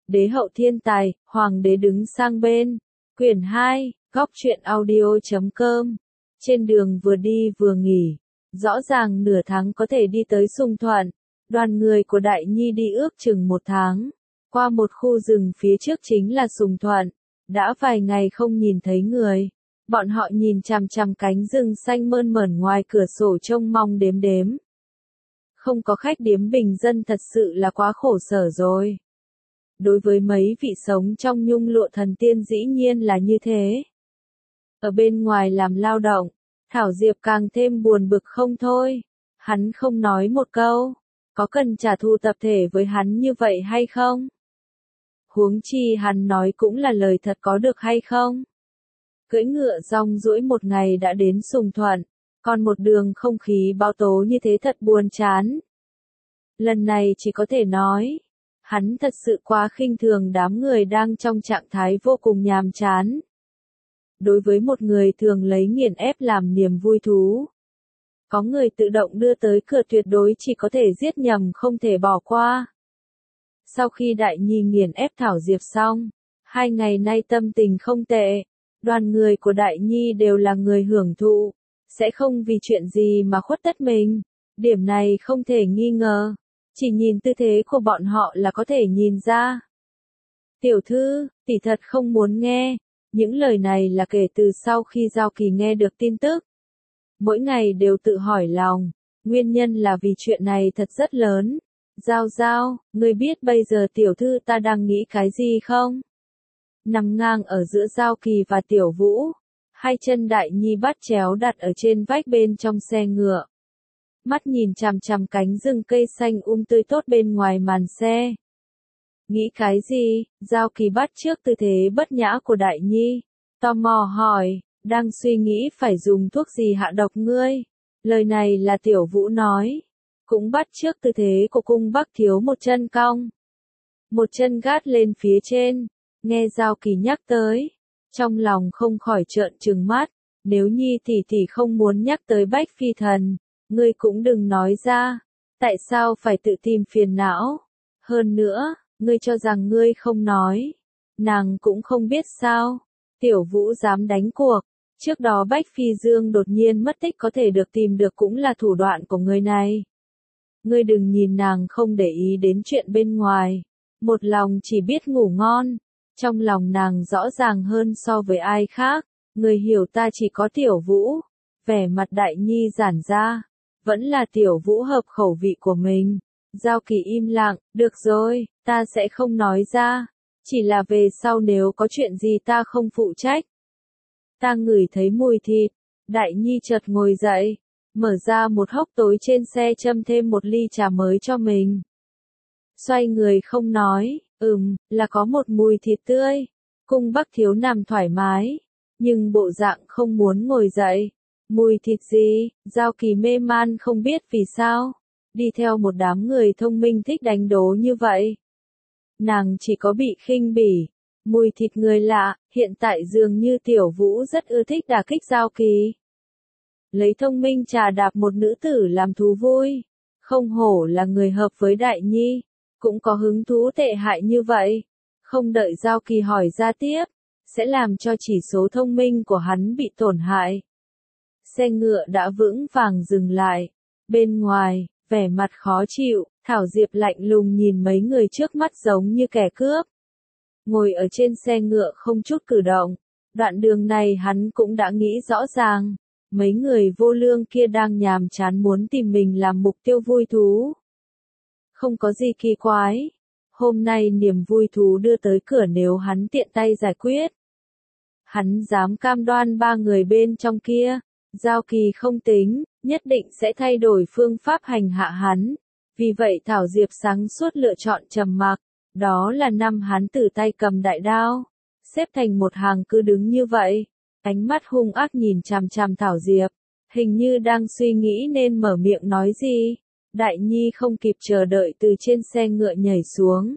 Đế hậu thiên tài, hoàng đế đứng sang bên. Quyển 2, góc truyện audio.com. Trên đường vừa đi vừa nghỉ, rõ ràng nửa tháng có thể đi tới Sùng Thuận. Đoàn người của Đại Nhi đi ước chừng 1 tháng. Qua một khu rừng phía trước chính là Sùng Thuận. Đã vài ngày không nhìn thấy người. Bọn họ nhìn chằm chằm cánh rừng xanh mơn mởn ngoài cửa sổ trông mong đếm đếm. Không có khách điếm bình dân thật sự là quá khổ sở rồi. Đối với mấy vị sống trong nhung lụa thần tiên dĩ nhiên là như thế. Ở bên ngoài làm lao động, Thảo Diệp càng thêm buồn bực không thôi. Hắn không nói một câu, có cần trả thù tập thể với hắn như vậy hay không? Huống chi hắn nói cũng là lời thật có được hay không? Cưỡi ngựa rong ruổi một ngày đã đến Sùng Thuận, còn một đường không khí bão tố như thế thật buồn chán. Lần này chỉ có thể nói, hắn thật sự quá khinh thường đám người đang trong trạng thái vô cùng nhàm chán. Đối với một người thường lấy nghiền ép làm niềm vui thú, có người tự động đưa tới cửa tuyệt đối chỉ có thể giết nhầm không thể bỏ qua. Sau khi Đại Nhi nghiền ép Thảo Diệp xong, 2 ngày nay tâm tình không tệ, đoàn người của Đại Nhi đều là người hưởng thụ, sẽ không vì chuyện gì mà khuất tất mình, điểm này không thể nghi ngờ, chỉ nhìn tư thế của bọn họ là có thể nhìn ra. Tiểu thư, tỷ thật không muốn nghe, những lời này là kể từ sau khi Giao Kỳ nghe được tin tức. Mỗi ngày đều tự hỏi lòng, nguyên nhân là vì chuyện này thật rất lớn. Giao, ngươi biết bây giờ tiểu thư ta đang nghĩ cái gì không? Nằm ngang ở giữa Giao Kỳ và Tiểu Vũ, hai chân Đại Nhi bắt chéo đặt ở trên vách bên trong xe ngựa. Mắt nhìn chằm chằm cánh rừng cây xanh tươi tốt bên ngoài màn xe. Nghĩ cái gì? Giao Kỳ bắt trước tư thế bất nhã của Đại Nhi, tò mò hỏi, đang suy nghĩ phải dùng thuốc gì hạ độc ngươi? Lời này là Tiểu Vũ nói, cũng bắt trước tư thế của cung Bắc Thiếu một chân cong, một chân gác lên phía trên. Nghe Giao Kỳ nhắc tới, trong lòng không khỏi trợn trừng mắt, nếu Nhi tỷ không muốn nhắc tới Bách Phi Thần, ngươi cũng đừng nói ra, tại sao phải tự tìm phiền não? Hơn nữa, ngươi cho rằng ngươi không nói, nàng cũng không biết sao? Tiểu Vũ dám đánh cuộc, trước đó Bách Phi Dương đột nhiên mất tích có thể được tìm được cũng là thủ đoạn của người này. Ngươi đừng nhìn nàng không để ý đến chuyện bên ngoài, một lòng chỉ biết ngủ ngon, trong lòng nàng rõ ràng hơn so với ai khác, người hiểu ta chỉ có Tiểu Vũ. Vẻ mặt Đại Nhi giãn ra, vẫn là Tiểu Vũ hợp khẩu vị của mình. Giao Kỳ im lặng, được rồi, ta sẽ không nói ra, chỉ là về sau nếu có chuyện gì ta không phụ trách. Ta ngửi thấy mùi thịt, Đại Nhi chợt ngồi dậy, mở ra một hốc tối trên xe châm thêm một ly trà mới cho mình. Xoay người không nói, là có một mùi thịt tươi. Cung Bắc Thiếu nằm thoải mái, nhưng bộ dạng không muốn ngồi dậy. Mùi thịt gì? Giao Kỳ mê man không biết vì sao, đi theo một đám người thông minh thích đánh đố như vậy. Nàng chỉ có bị khinh bỉ. Mùi thịt người lạ, hiện tại dường như Tiểu Vũ rất ưa thích đả kích Giao Kỳ. Lấy thông minh trà đạp một nữ tử làm thú vui, không hổ là người hợp với Đại Nhi, cũng có hứng thú tệ hại như vậy. Không đợi Giao Kỳ hỏi ra tiếp, sẽ làm cho chỉ số thông minh của hắn bị tổn hại. Xe ngựa đã vững vàng dừng lại. Bên ngoài, vẻ mặt khó chịu, Thảo Diệp lạnh lùng nhìn mấy người trước mắt giống như kẻ cướp. Ngồi ở trên xe ngựa không chút cử động, đoạn đường này hắn cũng đã nghĩ rõ ràng. Mấy người vô lương kia đang nhàm chán muốn tìm mình làm mục tiêu vui thú. Không có gì kỳ quái. Hôm nay niềm vui thú đưa tới cửa nếu hắn tiện tay giải quyết. Hắn dám cam đoan 3 người bên trong kia, Giao Kỳ không tính, nhất định sẽ thay đổi phương pháp hành hạ hắn. Vì vậy Thảo Diệp sáng suốt lựa chọn trầm mặc. Đó là năm hắn từ tay cầm đại đao, xếp thành một hàng cứ đứng như vậy. Ánh mắt hung ác nhìn chằm chằm Thảo Diệp, hình như đang suy nghĩ nên mở miệng nói gì. Đại Nhi không kịp chờ đợi từ trên xe ngựa nhảy xuống.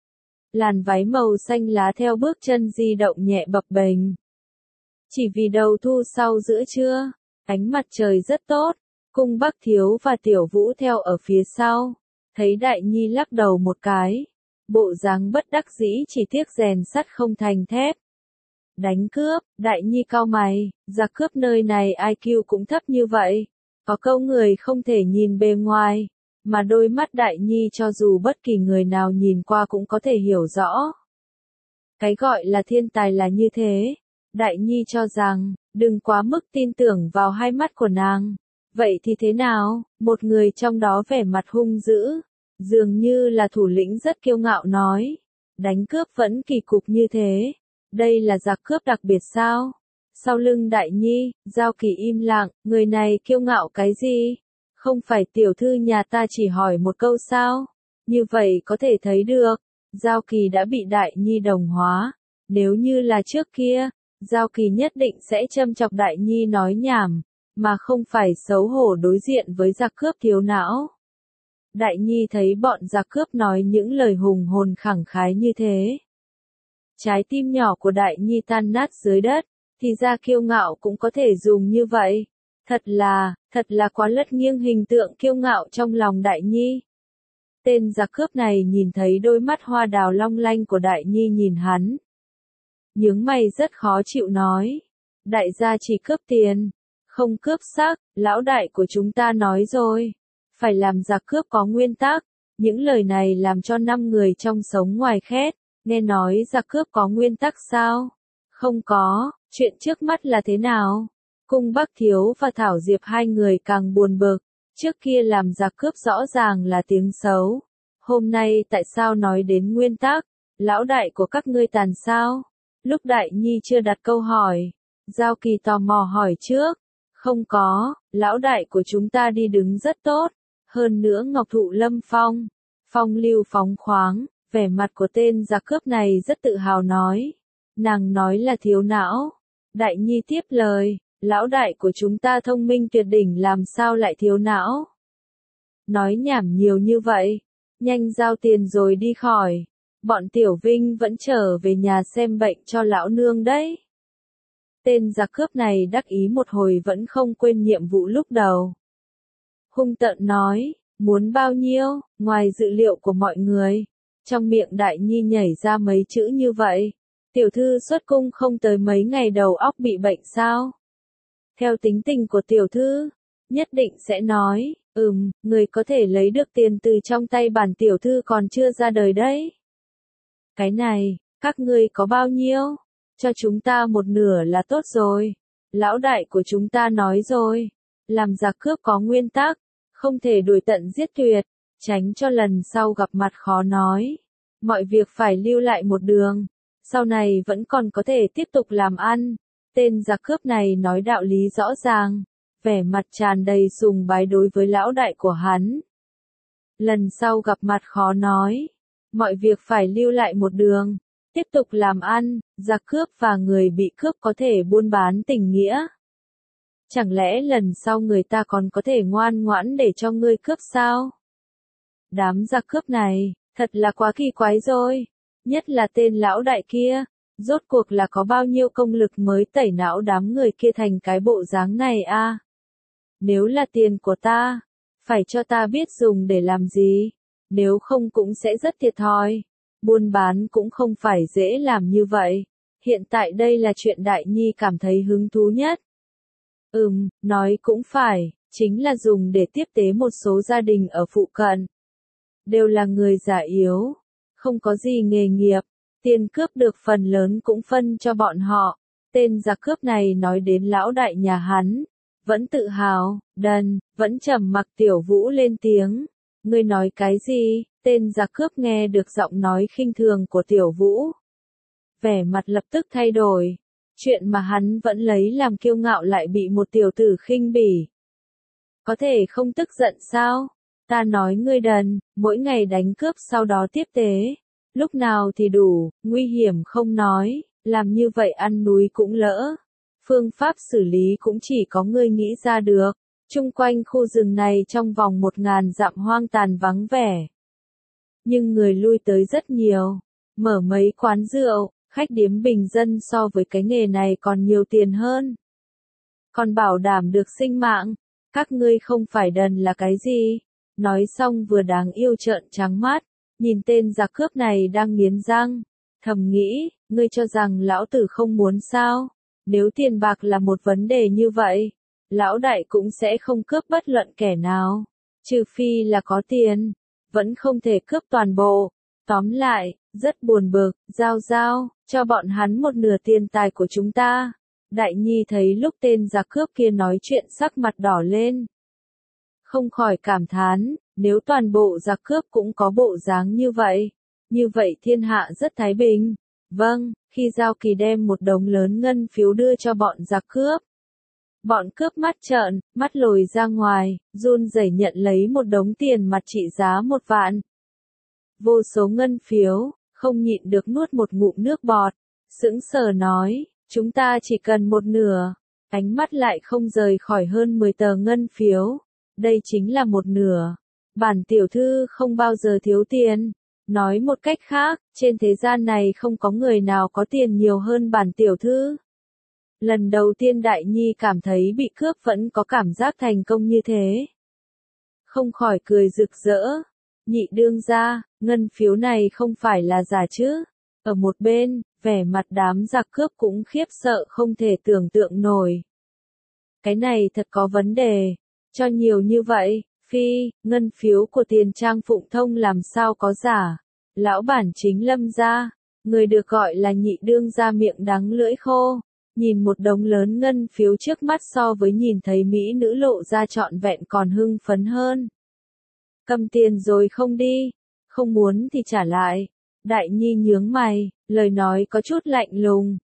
Làn váy màu xanh lá theo bước chân di động nhẹ bập bềnh. Chỉ vì đầu thu sau giữa trưa, ánh mặt trời rất tốt, cung Bắc Thiếu và Tiểu Vũ theo ở phía sau. Thấy Đại Nhi lắc đầu một cái, bộ dáng bất đắc dĩ chỉ tiếc rèn sắt không thành thép. Đánh cướp, Đại Nhi cau mày, giặc cướp nơi này IQ cũng thấp như vậy. Có câu người không thể nhìn bề ngoài, mà đôi mắt Đại Nhi cho dù bất kỳ người nào nhìn qua cũng có thể hiểu rõ. Cái gọi là thiên tài là như thế. Đại Nhi cho rằng, đừng quá mức tin tưởng vào hai mắt của nàng. Vậy thì thế nào? Một người trong đó vẻ mặt hung dữ, dường như là thủ lĩnh rất kiêu ngạo nói. Đánh cướp vẫn kỳ cục như thế. Đây là giặc cướp đặc biệt sao? Sau lưng Đại Nhi, Giao Kỳ im lặng, người này kiêu ngạo cái gì? Không phải tiểu thư nhà ta chỉ hỏi một câu sao? Như vậy có thể thấy được, Giao Kỳ đã bị Đại Nhi đồng hóa. Nếu như là trước kia, Giao Kỳ nhất định sẽ châm chọc Đại Nhi nói nhảm, mà không phải xấu hổ đối diện với giặc cướp thiếu não. Đại Nhi thấy bọn giặc cướp nói những lời hùng hồn khẳng khái như thế. Trái tim nhỏ của Đại Nhi tan nát dưới đất, thì ra kiêu ngạo cũng có thể dùng như vậy. Thật là quá lất nghiêng hình tượng kiêu ngạo trong lòng Đại Nhi. Tên giặc cướp này nhìn thấy đôi mắt hoa đào long lanh của Đại Nhi nhìn hắn. Nhướng mày rất khó chịu nói. Đại gia chỉ cướp tiền, không cướp xác, lão đại của chúng ta nói rồi. Phải làm giặc cướp có nguyên tắc. Những lời này làm cho 5 người trong sống ngoài khét. Nghe nói giặc cướp có nguyên tắc sao? Không có, chuyện trước mắt là thế nào? Cung Bắc Thiếu và Thảo Diệp hai người càng buồn bực. Trước kia làm giặc cướp rõ ràng là tiếng xấu. Hôm nay tại sao nói đến nguyên tắc? Lão đại của các ngươi tàn sao? Lúc Đại Nhi chưa đặt câu hỏi, Giao Kỳ tò mò hỏi trước. Không có, lão đại của chúng ta đi đứng rất tốt. Hơn nữa ngọc thụ lâm phong, phong lưu phóng khoáng. Vẻ mặt của tên giặc cướp này rất tự hào nói. Nàng nói là thiếu não. Đại Nhi tiếp lời, lão đại của chúng ta thông minh tuyệt đỉnh làm sao lại thiếu não. Nói nhảm nhiều như vậy, nhanh giao tiền rồi đi khỏi. Bọn Tiểu Vinh vẫn trở về nhà xem bệnh cho lão nương đấy. Tên giặc cướp này đắc ý một hồi vẫn không quên nhiệm vụ lúc đầu. Hung tợn nói, muốn bao nhiêu, ngoài dự liệu của mọi người. Trong miệng Đại Nhi nhảy ra mấy chữ như vậy. Tiểu thư xuất cung không tới mấy ngày đầu óc bị bệnh sao? Theo tính tình của tiểu thư, nhất định sẽ nói, người có thể lấy được tiền từ trong tay bản tiểu thư còn chưa ra đời đấy. Cái này, các ngươi có bao nhiêu? Cho chúng ta một nửa là tốt rồi. Lão đại của chúng ta nói rồi, làm giặc cướp có nguyên tắc, không thể đuổi tận giết tuyệt. Tránh cho lần sau gặp mặt khó nói. Mọi việc phải lưu lại một đường. Sau này vẫn còn có thể tiếp tục làm ăn. Tên giặc cướp này nói đạo lý rõ ràng. Vẻ mặt tràn đầy sùng bái đối với lão đại của hắn. Lần sau gặp mặt khó nói. Mọi việc phải lưu lại một đường. Tiếp tục làm ăn. Giặc cướp và người bị cướp có thể buôn bán tình nghĩa. Chẳng lẽ lần sau người ta còn có thể ngoan ngoãn để cho ngươi cướp sao? Đám giặc cướp này, thật là quá kỳ quái rồi. Nhất là tên lão đại kia, rốt cuộc là có bao nhiêu công lực mới tẩy não đám người kia thành cái bộ dáng này a? Nếu là tiền của ta, phải cho ta biết dùng để làm gì, nếu không cũng sẽ rất thiệt thòi. Buôn bán cũng không phải dễ làm như vậy. Hiện tại đây là chuyện Đại Nhi cảm thấy hứng thú nhất. Nói cũng phải, chính là dùng để tiếp tế một số gia đình ở phụ cận. Đều là người già yếu, không có gì nghề nghiệp, tiền cướp được phần lớn cũng phân cho bọn họ. Tên giặc cướp này nói đến lão đại nhà hắn, vẫn tự hào, vẫn trầm mặc. Tiểu Vũ lên tiếng, ngươi nói cái gì? Tên giặc cướp nghe được giọng nói khinh thường của Tiểu Vũ. Vẻ mặt lập tức thay đổi, chuyện mà hắn vẫn lấy làm kiêu ngạo lại bị một tiểu tử khinh bỉ. Có thể không tức giận sao? Ta nói ngươi đần, mỗi ngày đánh cướp sau đó tiếp tế. Lúc nào thì đủ, nguy hiểm không nói, làm như vậy ăn núi cũng lỡ. Phương pháp xử lý cũng chỉ có ngươi nghĩ ra được. Chung quanh khu rừng này trong vòng 1000 dặm hoang tàn vắng vẻ. Nhưng người lui tới rất nhiều. Mở mấy quán rượu, khách điếm bình dân so với cái nghề này còn nhiều tiền hơn. Còn bảo đảm được sinh mạng. Các ngươi không phải đần là cái gì? Nói xong vừa đáng yêu trợn trắng mắt. nhìn tên giặc cướp này đang nghiến răng, thầm nghĩ, ngươi cho rằng lão tử không muốn sao? Nếu tiền bạc là một vấn đề như vậy, lão đại cũng sẽ không cướp bất luận kẻ nào, trừ phi là có tiền, vẫn không thể cướp toàn bộ. Tóm lại, rất buồn bực, giao, cho bọn hắn một nửa tiền tài của chúng ta. Đại Nhi thấy lúc tên giặc cướp kia nói chuyện sắc mặt đỏ lên. Không khỏi cảm thán, nếu toàn bộ giặc cướp cũng có bộ dáng như vậy thiên hạ rất thái bình. Vâng, khi Giao Kỳ đem một đống lớn ngân phiếu đưa cho bọn giặc cướp. Bọn cướp mắt trợn, mắt lồi ra ngoài, run rẩy nhận lấy một đống tiền mặt trị giá 1 vạn. Vô số ngân phiếu, không nhịn được nuốt một ngụm nước bọt, sững sờ nói, chúng ta chỉ cần một nửa. Ánh mắt lại không rời khỏi hơn 10 tờ ngân phiếu. Đây chính là một nửa. Bản tiểu thư không bao giờ thiếu tiền. Nói một cách khác, trên thế gian này không có người nào có tiền nhiều hơn bản tiểu thư. Lần đầu tiên Đại Nhi cảm thấy bị cướp vẫn có cảm giác thành công như thế. Không khỏi cười rực rỡ. Nhị đương gia, ngân phiếu này không phải là giả chứ? Ở một bên, vẻ mặt đám giặc cướp cũng khiếp sợ không thể tưởng tượng nổi. Cái này thật có vấn đề. Cho nhiều như vậy, phi, ngân phiếu của Tiền Trang Phụng Thông làm sao có giả. Lão bản chính Lâm gia, người được gọi là nhị đương gia miệng đắng lưỡi khô. Nhìn một đống lớn ngân phiếu trước mắt so với nhìn thấy mỹ nữ lộ ra trọn vẹn còn hưng phấn hơn. Cầm tiền rồi không đi, không muốn thì trả lại. Đại Nhi nhướng mày, lời nói có chút lạnh lùng.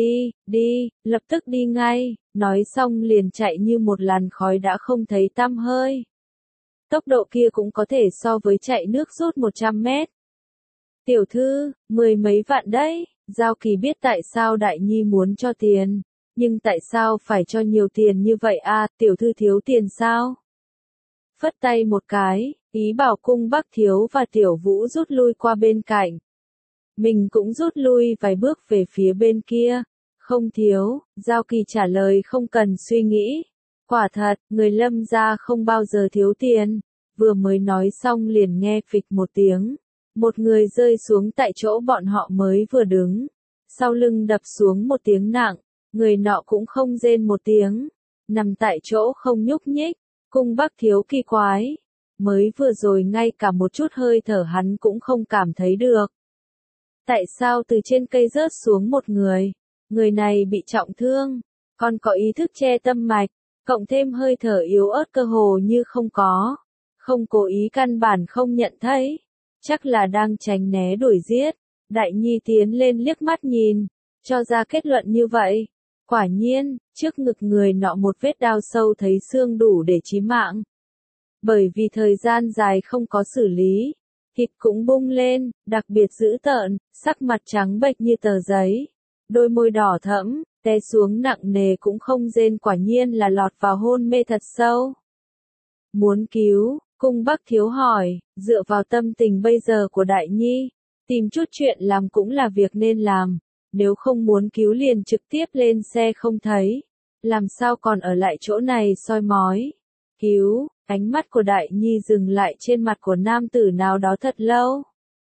Đi, lập tức đi ngay, nói xong liền chạy như một làn khói đã không thấy tăm hơi. Tốc độ kia cũng có thể so với chạy nước rút 100 mét. Tiểu thư, 10 mấy vạn đấy. Giao Kỳ biết tại sao Đại Nhi muốn cho tiền, nhưng tại sao phải cho nhiều tiền như vậy à, tiểu thư thiếu tiền sao? Phất tay một cái, ý bảo Cung Bắc Thiếu và Tiểu Vũ rút lui qua bên cạnh. Mình cũng rút lui vài bước về phía bên kia. Không thiếu, Giao Kỳ trả lời không cần suy nghĩ. Quả thật, người Lâm gia không bao giờ thiếu tiền. Vừa mới nói xong liền nghe phịch một tiếng. Một người rơi xuống tại chỗ bọn họ mới vừa đứng. Sau lưng đập xuống một tiếng nặng. Người nọ cũng không rên một tiếng. Nằm tại chỗ không nhúc nhích. Cung Bắc Thiếu kỳ quái. Mới vừa rồi ngay cả một chút hơi thở hắn cũng không cảm thấy được. Tại sao từ trên cây rớt xuống một người? Người này bị trọng thương. Còn có ý thức che tâm mạch. Cộng thêm hơi thở yếu ớt cơ hồ như không có. Không cố ý căn bản không nhận thấy. Chắc là đang tránh né đuổi giết. Đại Nhi tiến lên liếc mắt nhìn. Cho ra kết luận như vậy. Quả nhiên, trước ngực người nọ một vết đao sâu thấy xương đủ để chí mạng. Bởi vì thời gian dài không có xử lý. Thịt cũng bung lên, đặc biệt dữ tợn, sắc mặt trắng bệch như tờ giấy. Đôi môi đỏ thẫm, té xuống nặng nề cũng không rên, quả nhiên là lọt vào hôn mê thật sâu. Muốn cứu, Cung Bắc Thiếu hỏi, dựa vào tâm tình bây giờ của Đại Nhi, tìm chút chuyện làm cũng là việc nên làm. Nếu không muốn cứu liền trực tiếp lên xe không thấy. Làm sao còn ở lại chỗ này soi mói. Cứu, ánh mắt của Đại Nhi dừng lại trên mặt của nam tử nào đó thật lâu.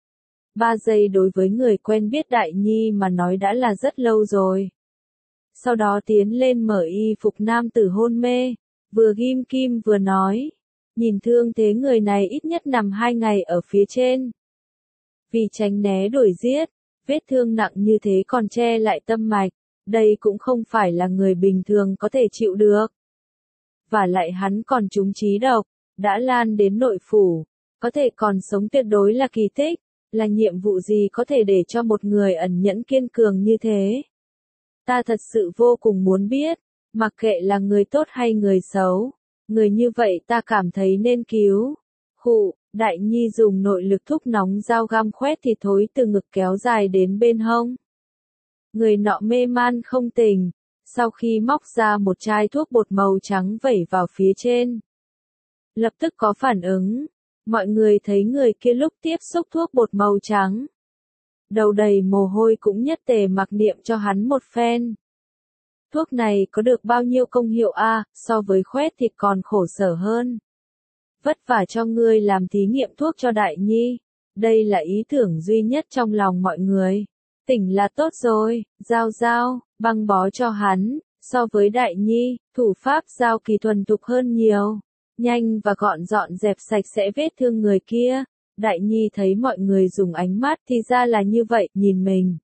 3 giây đối với người quen biết Đại Nhi mà nói đã là rất lâu rồi. Sau đó tiến lên mở y phục nam tử hôn mê. Vừa ghim kim vừa nói. Nhìn thương thế người này ít nhất nằm 2 ngày ở phía trên. Vì tránh né đuổi giết. Vết thương nặng như thế còn che lại tâm mạch, đây cũng không phải là người bình thường có thể chịu được. Và lại hắn còn trúng trí độc, đã lan đến nội phủ, có thể còn sống tuyệt đối là kỳ tích, là nhiệm vụ gì có thể để cho một người ẩn nhẫn kiên cường như thế. Ta thật sự vô cùng muốn biết, mặc kệ là người tốt hay người xấu, người như vậy ta cảm thấy nên cứu. Khụ. Đại Nhi dùng nội lực thúc nóng dao găm khoét thịt thối từ ngực kéo dài đến bên hông. Người nọ mê man không tỉnh, sau khi móc ra một chai thuốc bột màu trắng vẩy vào phía trên. Lập tức có phản ứng, mọi người thấy người kia lúc tiếp xúc thuốc bột màu trắng. Đầu đầy mồ hôi cũng nhất tề mặc niệm cho hắn một phen. Thuốc này có được bao nhiêu công hiệu a, so với khoét thịt còn khổ sở hơn. Vất vả cho ngươi làm thí nghiệm thuốc cho Đại Nhi. Đây là ý tưởng duy nhất trong lòng mọi người. Tỉnh là tốt rồi, Giao Giao, băng bó cho hắn, so với Đại Nhi, thủ pháp Giao Kỳ thuần thục hơn nhiều. Nhanh và gọn dọn dẹp sạch sẽ vết thương người kia. Đại Nhi thấy mọi người dùng ánh mắt thì ra là như vậy, nhìn mình.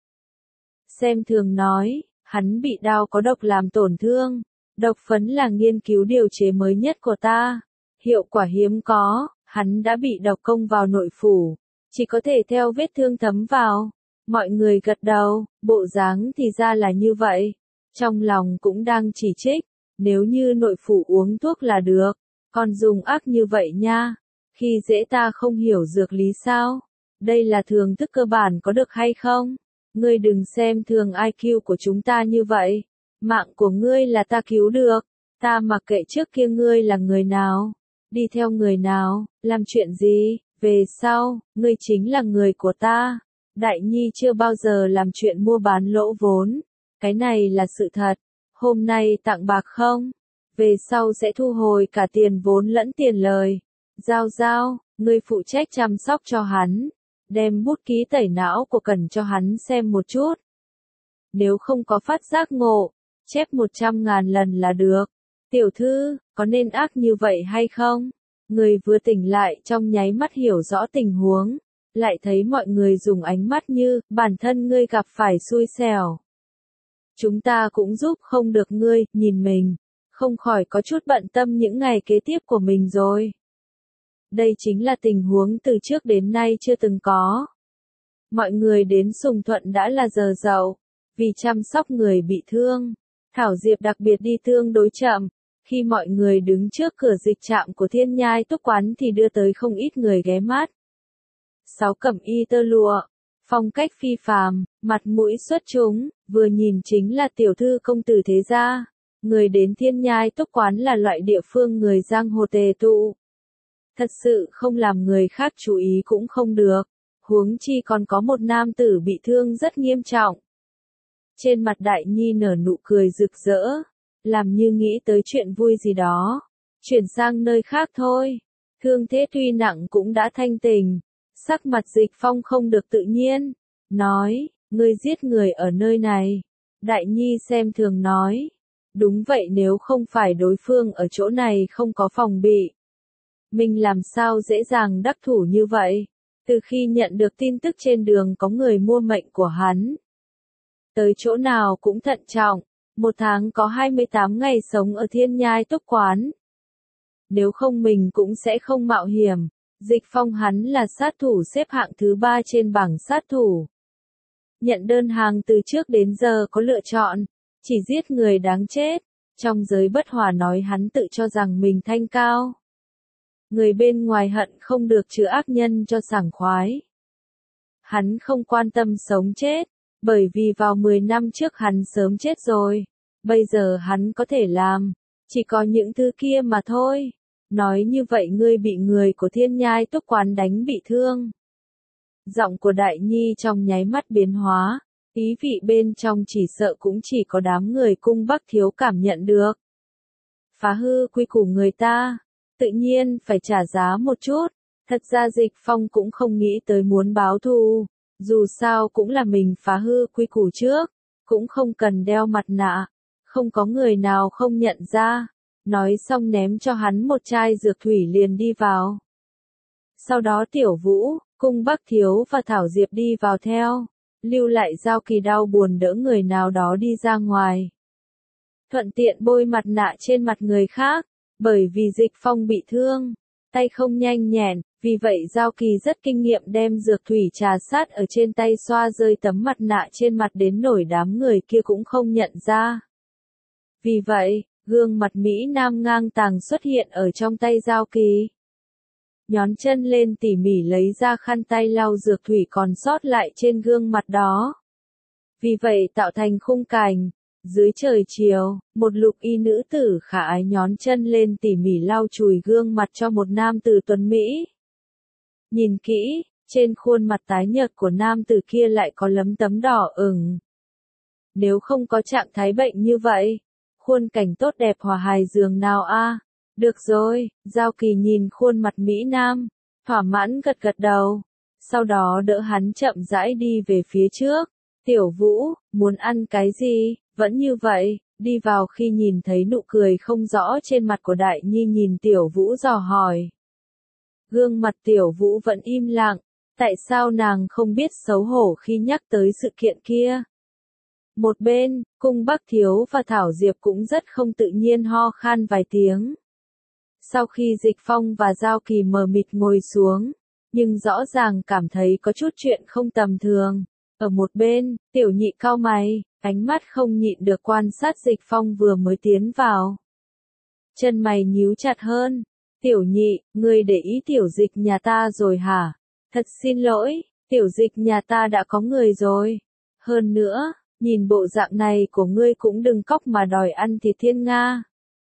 Xem thường nói, hắn bị đao có độc làm tổn thương. Độc phấn là nghiên cứu điều chế mới nhất của ta. Hiệu quả hiếm có, hắn đã bị độc công vào nội phủ. Chỉ có thể theo vết thương thấm vào. Mọi người gật đầu, bộ dáng thì ra là như vậy. Trong lòng cũng đang chỉ trích, nếu như nội phủ uống thuốc là được, còn dùng ác như vậy nha. Khi dễ ta không hiểu dược lý sao? Đây là thường thức cơ bản có được hay không? Ngươi đừng xem thường IQ của chúng ta như vậy. Mạng của ngươi là ta cứu được. Ta mặc kệ trước kia ngươi là người nào, đi theo người nào, làm chuyện gì, về sau, ngươi chính là người của ta. Đại Nhi chưa bao giờ làm chuyện mua bán lỗ vốn. Cái này là sự thật. Hôm nay tặng bạc không? Về sau sẽ thu hồi cả tiền vốn lẫn tiền lời. Giao Giao, ngươi phụ trách chăm sóc cho hắn. Đem bút ký tẩy não của Cẩn cho hắn xem một chút. Nếu không có phát giác ngộ, chép 100.000 lần là được. Tiểu thư, có nên ác như vậy hay không? Người vừa tỉnh lại trong nháy mắt hiểu rõ tình huống. Lại thấy mọi người dùng ánh mắt như, bản thân ngươi gặp phải xui xẻo. Chúng ta cũng giúp không được ngươi, nhìn mình. Không khỏi có chút bận tâm những ngày kế tiếp của mình rồi. Đây chính là tình huống từ trước đến nay chưa từng có. Mọi người đến Sùng Thuận đã là giờ dậu, vì chăm sóc người bị thương. Thảo Diệp đặc biệt đi tương đối chậm, khi mọi người đứng trước cửa dịch trạm của Thiên Nhai Túc Quán thì đưa tới không ít người ghé mắt. 6 cẩm y tơ lụa, phong cách phi phàm, mặt mũi xuất chúng, vừa nhìn chính là tiểu thư công tử thế gia. Người đến Thiên Nhai Túc Quán là loại địa phương người giang hồ tề tụ. Thật sự không làm người khác chú ý cũng không được, huống chi còn có một nam tử bị thương rất nghiêm trọng. Trên mặt Đại Nhi nở nụ cười rực rỡ, làm như nghĩ tới chuyện vui gì đó. Chuyển sang nơi khác thôi, thương thế tuy nặng cũng đã thanh tình. Sắc mặt Dịch Phong không được tự nhiên, nói, ngươi giết người ở nơi này. Đại Nhi xem thường nói, đúng vậy, nếu không phải đối phương ở chỗ này không có phòng bị. Mình làm sao dễ dàng đắc thủ như vậy? Từ khi nhận được tin tức trên đường có người mua mệnh của hắn, tới chỗ nào cũng thận trọng, 1 tháng có 28 ngày sống ở Thiên Nhai Túc Quán. Nếu không mình cũng sẽ không mạo hiểm. Dịch Phong hắn là sát thủ xếp hạng thứ 3 trên bảng sát thủ. Nhận đơn hàng từ trước đến giờ có lựa chọn, chỉ giết người đáng chết. Trong giới bất hòa nói hắn tự cho rằng mình thanh cao. Người bên ngoài hận không được chứa ác nhân cho sảng khoái. Hắn không quan tâm sống chết, bởi vì vào 10 năm trước hắn sớm chết rồi. Bây giờ hắn có thể làm, chỉ có những thứ kia mà thôi. Nói như vậy ngươi bị người của Thiên Nhai Túc Quán đánh bị thương. Giọng của Đại Nhi trong nháy mắt biến hóa, ý vị bên trong chỉ sợ cũng chỉ có đám người cung Bắc Thiếu cảm nhận được. Phá hư quy củ người ta, tự nhiên phải trả giá một chút. Thật ra Dịch Phong cũng không nghĩ tới muốn báo thù, dù sao cũng là mình phá hư quy củ trước, cũng không cần đeo mặt nạ, không có người nào không nhận ra. Nói xong ném cho hắn một chai dược thủy liền đi vào. Sau đó Tiểu Vũ, Cung Bắc Thiếu và Thảo Diệp đi vào theo, lưu lại Giao Kỳ đau buồn đỡ người nào đó đi ra ngoài. Thuận tiện bôi mặt nạ trên mặt người khác, bởi vì Dịch Phong bị thương, tay không nhanh nhẹn, vì vậy Giao Kỳ rất kinh nghiệm đem dược thủy trà sát ở trên tay xoa rơi tấm mặt nạ trên mặt đến nổi đám người kia cũng không nhận ra. Vì vậy, gương mặt Mỹ Nam ngang tàng xuất hiện ở trong tay Giao Kỳ. Nhón chân lên tỉ mỉ lấy ra khăn tay lau dược thủy còn sót lại trên gương mặt đó. Vì vậy tạo thành khung cảnh. Dưới trời chiều, một lục y nữ tử khả ái nhón chân lên tỉ mỉ lau chùi gương mặt cho một nam tử tuấn Mỹ. Nhìn kỹ, trên khuôn mặt tái nhợt của nam tử kia lại có lấm tấm đỏ ửng. Nếu không có trạng thái bệnh như vậy, khuôn cảnh tốt đẹp hòa hài giường nào a? Được rồi, Giao Kỳ nhìn khuôn mặt Mỹ Nam, thỏa mãn gật gật đầu. sau đó đỡ hắn chậm rãi đi về phía trước. Tiểu Vũ, muốn ăn cái gì? Vẫn như vậy, đi vào khi nhìn thấy nụ cười không rõ trên mặt của Đại Nhi nhìn Tiểu Vũ dò hỏi. Gương mặt Tiểu Vũ vẫn im lặng, tại sao nàng không biết xấu hổ khi nhắc tới sự kiện kia? Một bên, Cung Bắc Thiếu và Thảo Diệp cũng rất không tự nhiên ho khan vài tiếng. Sau khi Dịch Phong và Giao Kỳ mờ mịt ngồi xuống, nhưng rõ ràng cảm thấy có chút chuyện không tầm thường. Ở một bên, Tiểu Nhị cau mày, ánh mắt không nhịn được quan sát Dịch Phong vừa mới tiến vào. Chân mày nhíu chặt hơn. Tiểu Nhị, ngươi để ý Tiểu Dịch nhà ta rồi hả? Thật xin lỗi, Tiểu Dịch nhà ta đã có người rồi. Hơn nữa, nhìn bộ dạng này của ngươi cũng đừng cóc mà đòi ăn thịt thiên nga.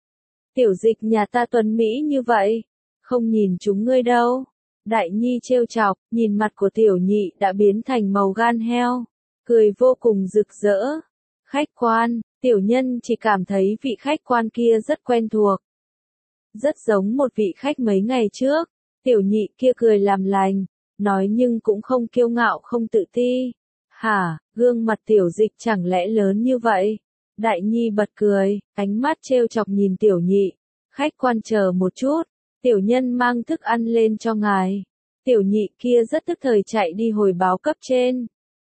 Tiểu Dịch nhà ta tuấn mỹ như vậy, không nhìn chúng ngươi đâu. Đại Nhi trêu chọc, nhìn mặt của Tiểu Nhị đã biến thành màu gan heo, cười vô cùng rực rỡ. Khách quan, tiểu nhân chỉ cảm thấy vị khách quan kia rất quen thuộc. Rất giống một vị khách mấy ngày trước. Tiểu Nhị kia cười làm lành, nói nhưng cũng không kiêu ngạo không tự ti. Hả, gương mặt Tiểu Dịch chẳng lẽ lớn như vậy? Đại Nhi bật cười, ánh mắt trêu chọc nhìn Tiểu Nhị. Khách quan chờ một chút, tiểu nhân mang thức ăn lên cho ngài. Tiểu Nhị kia rất tức thời chạy đi hồi báo cấp trên.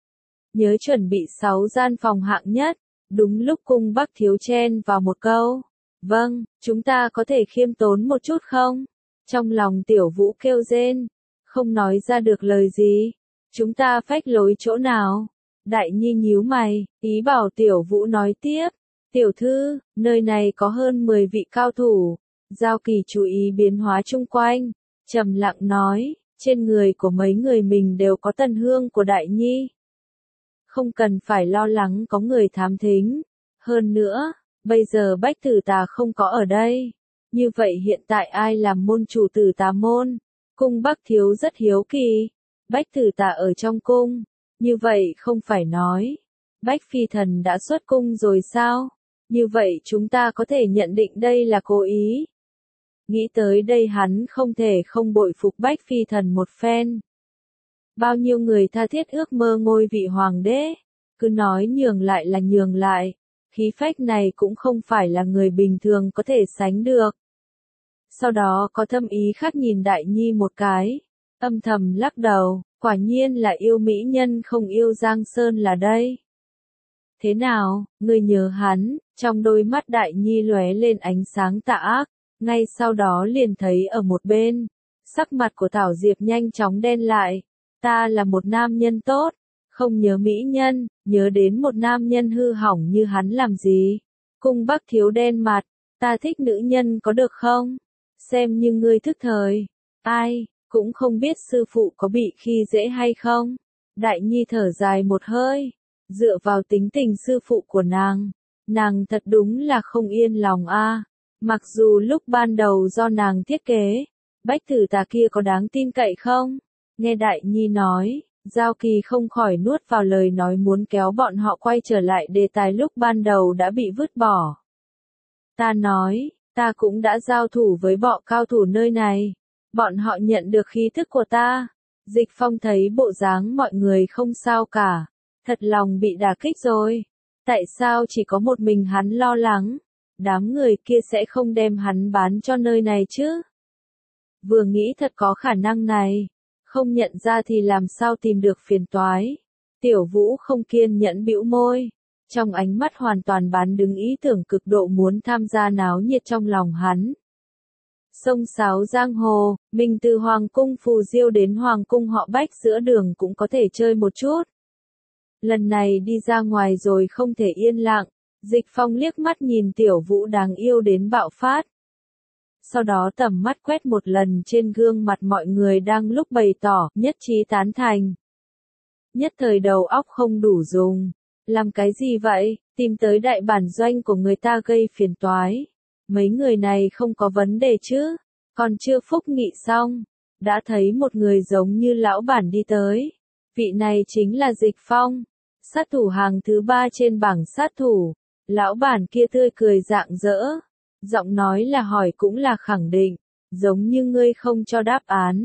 Nhớ chuẩn bị 6 gian phòng hạng nhất. Đúng lúc Cung Bắc Thiếu chen vào một câu. Vâng, chúng ta có thể khiêm tốn một chút không? Trong lòng Tiểu Vũ kêu rên, không nói ra được lời gì. Chúng ta phách lối chỗ nào? Đại Nhi nhíu mày, ý bảo Tiểu Vũ nói tiếp. Tiểu thư, nơi này có hơn 10 vị cao thủ. Giao Kỳ chú ý biến hóa chung quanh, trầm lặng nói, trên người của mấy người mình đều có tần hương của Đại Nhi. Không cần phải lo lắng có người thám thính. Hơn nữa, bây giờ Bách Tử Tà không có ở đây. Như vậy hiện tại ai làm môn chủ Tử Tà môn? Cung Bắc Thiếu rất hiếu kỳ. Bách Tử Tà ở trong cung. Như vậy không phải nói. Bách Phi Thần đã xuất cung rồi sao? Như vậy chúng ta có thể nhận định đây là cố ý. Nghĩ tới đây hắn không thể không bội phục Bách Phi Thần một phen. Bao nhiêu người tha thiết ước mơ ngôi vị hoàng đế, cứ nói nhường lại là nhường lại, khí phách này cũng không phải là người bình thường có thể sánh được. Sau đó có thâm ý khác nhìn Đại Nhi một cái, âm thầm lắc đầu, quả nhiên là yêu mỹ nhân không yêu Giang Sơn là đây. Thế nào, ngươi nhớ hắn? Trong đôi mắt Đại Nhi lóe lên ánh sáng tà ác, ngay sau đó liền thấy ở một bên, sắc mặt của Thảo Diệp nhanh chóng đen lại. Ta là một nam nhân tốt, không nhớ mỹ nhân, nhớ đến một nam nhân hư hỏng như hắn làm gì. Cung Bắc Thiếu đen mặt, ta thích nữ nhân có được không? Xem như ngươi thức thời. Ai, cũng không biết sư phụ có bị khi dễ hay không? Đại Nhi thở dài một hơi, dựa vào tính tình sư phụ của nàng thật đúng là không yên lòng a. Mặc dù lúc ban đầu do nàng thiết kế, Bách Tử Tà kia có đáng tin cậy không? Nghe Đại Nhi nói, Giao Kỳ không khỏi nuốt vào lời nói muốn kéo bọn họ quay trở lại đề tài lúc ban đầu đã bị vứt bỏ. Ta nói, ta cũng đã giao thủ với bọn cao thủ nơi này. Bọn họ nhận được khí thức của ta. Dịch Phong thấy bộ dáng mọi người không sao cả. Thật lòng bị đả kích rồi. Tại sao chỉ có một mình hắn lo lắng? Đám người kia sẽ không đem hắn bán cho nơi này chứ? Vừa nghĩ thật có khả năng này. Không nhận ra thì làm sao tìm được phiền toái. Tiểu Vũ không kiên nhẫn bĩu môi. Trong ánh mắt hoàn toàn bán đứng ý tưởng cực độ muốn tham gia náo nhiệt trong lòng hắn. Sông sáo giang hồ, mình từ Hoàng cung Phù Diêu đến Hoàng cung họ Bách giữa đường cũng có thể chơi một chút. Lần này đi ra ngoài rồi không thể yên lặng. Dịch Phong liếc mắt nhìn Tiểu Vũ đáng yêu đến bạo phát. Sau đó tầm mắt quét một lần trên gương mặt mọi người đang lúc bày tỏ, nhất trí tán thành. Nhất thời đầu óc không đủ dùng. Làm cái gì vậy, tìm tới đại bản doanh của người ta gây phiền toái. Mấy người này không có vấn đề chứ, còn chưa phúc nghị xong. Đã thấy một người giống như lão bản đi tới. Vị này chính là Dịch Phong, sát thủ hàng thứ 3 trên bảng sát thủ. Lão bản kia tươi cười rạng rỡ. Giọng nói là hỏi cũng là khẳng định, giống như ngươi không cho đáp án.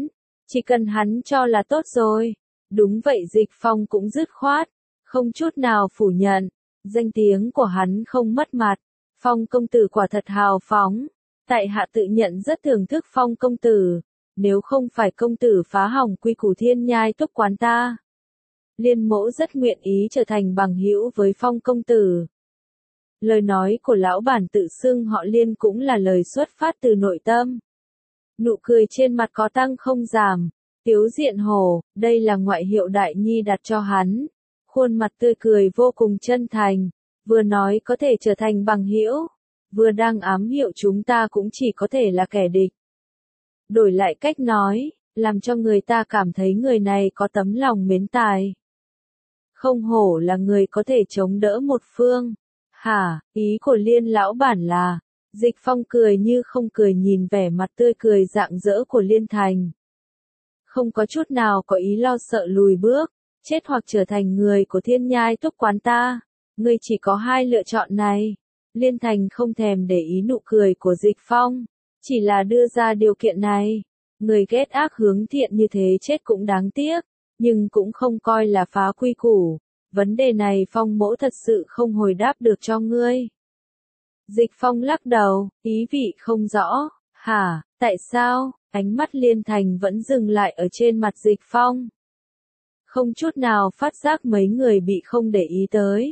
Chỉ cần hắn cho là tốt rồi. Đúng vậy, Dịch Phong cũng dứt khoát, không chút nào phủ nhận. Danh tiếng của hắn không mất mặt. Phong công tử quả thật hào phóng. Tại hạ tự nhận rất thưởng thức Phong công tử. Nếu không phải công tử phá hỏng quy củ Thiên Nhai Túc quán ta, Liên mỗ rất nguyện ý trở thành bằng hữu với Phong công tử. Lời nói của lão bản tự xưng họ Liên cũng là lời xuất phát từ nội tâm. Nụ cười trên mặt có tăng không giảm. Tiếu Diện Hồ, đây là ngoại hiệu Đại Nhi đặt cho hắn. Khuôn mặt tươi cười vô cùng chân thành, vừa nói có thể trở thành bằng hữu, vừa đang ám hiệu chúng ta cũng chỉ có thể là kẻ địch. Đổi lại cách nói, làm cho người ta cảm thấy người này có tấm lòng mến tài. Không hổ là người có thể chống đỡ một phương. Hả, ý của Liên lão bản là, Dịch Phong cười như không cười nhìn vẻ mặt tươi cười rạng rỡ của Liên Thành. Không có chút nào có ý lo sợ lùi bước, chết hoặc trở thành người của Thiên Nhai Túc quán ta. Ngươi chỉ có hai lựa chọn này. Liên Thành không thèm để ý nụ cười của Dịch Phong, chỉ là đưa ra điều kiện này. Người ghét ác hướng thiện như thế chết cũng đáng tiếc, nhưng cũng không coi là phá quy củ. Vấn đề này Phong mỗ thật sự không hồi đáp được cho ngươi. Dịch Phong lắc đầu, ý vị không rõ. Hả, tại sao? Ánh mắt Liên Thành vẫn dừng lại ở trên mặt Dịch Phong. Không chút nào phát giác mấy người bị không để ý tới.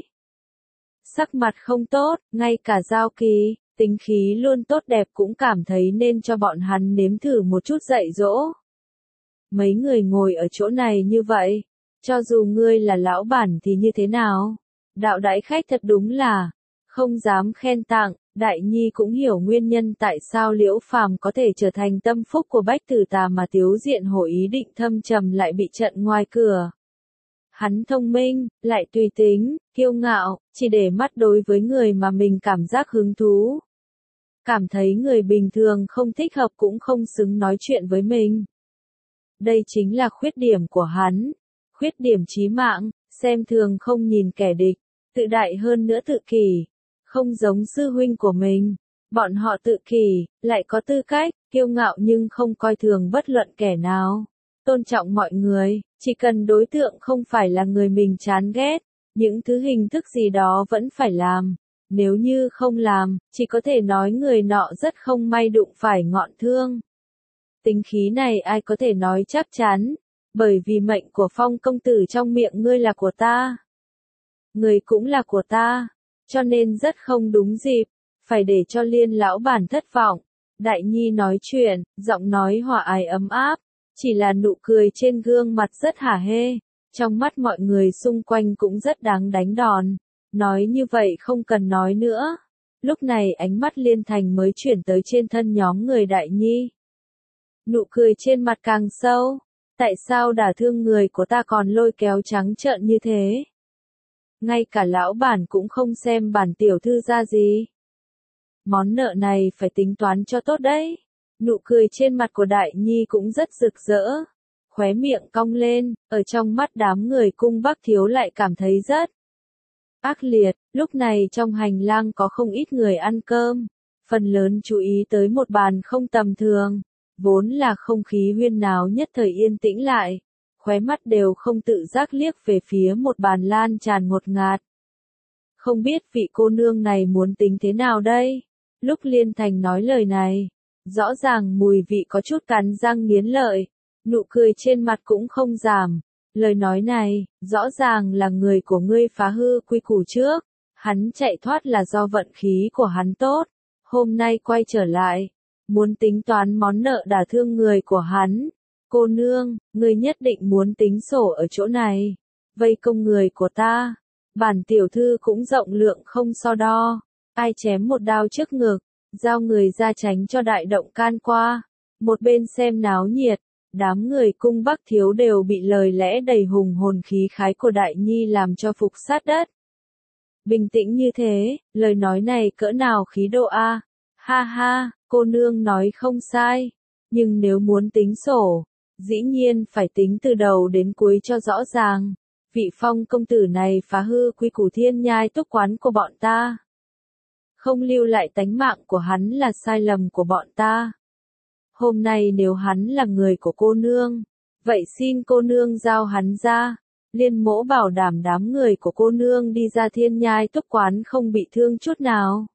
Sắc mặt không tốt, ngay cả Giao Kỳ, tính khí luôn tốt đẹp cũng cảm thấy nên cho bọn hắn nếm thử một chút dạy dỗ. Mấy người ngồi ở chỗ này như vậy, cho dù ngươi là lão bản thì như thế nào? Đạo đãi khách thật đúng là không dám khen tặng. Đại Nhi cũng hiểu nguyên nhân tại sao Liễu Phàm có thể trở thành tâm phúc của Bách Tử Tà mà Tiếu Diện Hồ ý định thâm trầm lại bị trận ngoài cửa. Hắn thông minh, lại tùy tính, kiêu ngạo, chỉ để mắt đối với người mà mình cảm giác hứng thú. Cảm thấy người bình thường không thích hợp cũng không xứng nói chuyện với mình. Đây chính là khuyết điểm của hắn. Khuyết điểm chí mạng, xem thường không nhìn kẻ địch, tự đại hơn nữa tự kỷ. Không giống sư huynh của mình, bọn họ tự kỷ, lại có tư cách, kiêu ngạo nhưng không coi thường bất luận kẻ nào. Tôn trọng mọi người, chỉ cần đối tượng không phải là người mình chán ghét, những thứ hình thức gì đó vẫn phải làm. Nếu như không làm, chỉ có thể nói người nọ rất không may đụng phải ngọn thương. Tính khí này ai có thể nói chắc chắn, bởi vì mệnh của Phong công tử trong miệng ngươi là của ta. Người cũng là của ta. Cho nên rất không đúng dịp, phải để cho Liên lão bản thất vọng. Đại Nhi nói chuyện, giọng nói hòa ái ấm áp, chỉ là nụ cười trên gương mặt rất hả hê, trong mắt mọi người xung quanh cũng rất đáng đánh đòn. Nói như vậy không cần nói nữa. Lúc này ánh mắt Liên Thành mới chuyển tới trên thân nhóm người Đại Nhi. Nụ cười trên mặt càng sâu. Tại sao đả thương người của ta còn lôi kéo trắng trợn như thế? Ngay cả lão bản cũng không xem bản tiểu thư ra gì. Món nợ này phải tính toán cho tốt đấy. Nụ cười trên mặt của Đại Nhi cũng rất rực rỡ. Khóe miệng cong lên, ở trong mắt đám người cung Bắc Thiếu lại cảm thấy rất ác liệt. Lúc này trong hành lang có không ít người ăn cơm. Phần lớn chú ý tới một bàn không tầm thường. Vốn là không khí huyên náo nhất thời yên tĩnh lại. Khóe mắt đều không tự giác liếc về phía một bàn lan tràn ngột ngạt. Không biết vị cô nương này muốn tính thế nào đây? Lúc Liên Thành nói lời này, rõ ràng mùi vị có chút cắn răng nghiến lợi, nụ cười trên mặt cũng không giảm. Lời nói này, rõ ràng là người của ngươi phá hư quy củ trước, hắn chạy thoát là do vận khí của hắn tốt, hôm nay quay trở lại, muốn tính toán món nợ đả thương người của hắn. Cô nương, ngươi nhất định muốn tính sổ ở chỗ này. Vây công người của ta. Bản tiểu thư cũng rộng lượng không so đo. Ai chém một đao trước ngực, giao người ra tránh cho đại động can qua. Một bên xem náo nhiệt, đám người cung Bắc Thiếu đều bị lời lẽ đầy hùng hồn khí khái của Đại Nhi làm cho phục sát đất. Bình tĩnh như thế, lời nói này cỡ nào khí độ a? Ha ha, cô nương nói không sai. Nhưng nếu muốn tính sổ, dĩ nhiên phải tính từ đầu đến cuối cho rõ ràng. Vị Phong công tử này phá hư quy củ Thiên Nhai Túc quán của bọn ta. Không lưu lại tánh mạng của hắn là sai lầm của bọn ta. Hôm nay nếu hắn là người của cô nương, vậy xin cô nương giao hắn ra. Liên mỗ bảo đảm đám người của cô nương đi ra Thiên Nhai Túc quán không bị thương chút nào.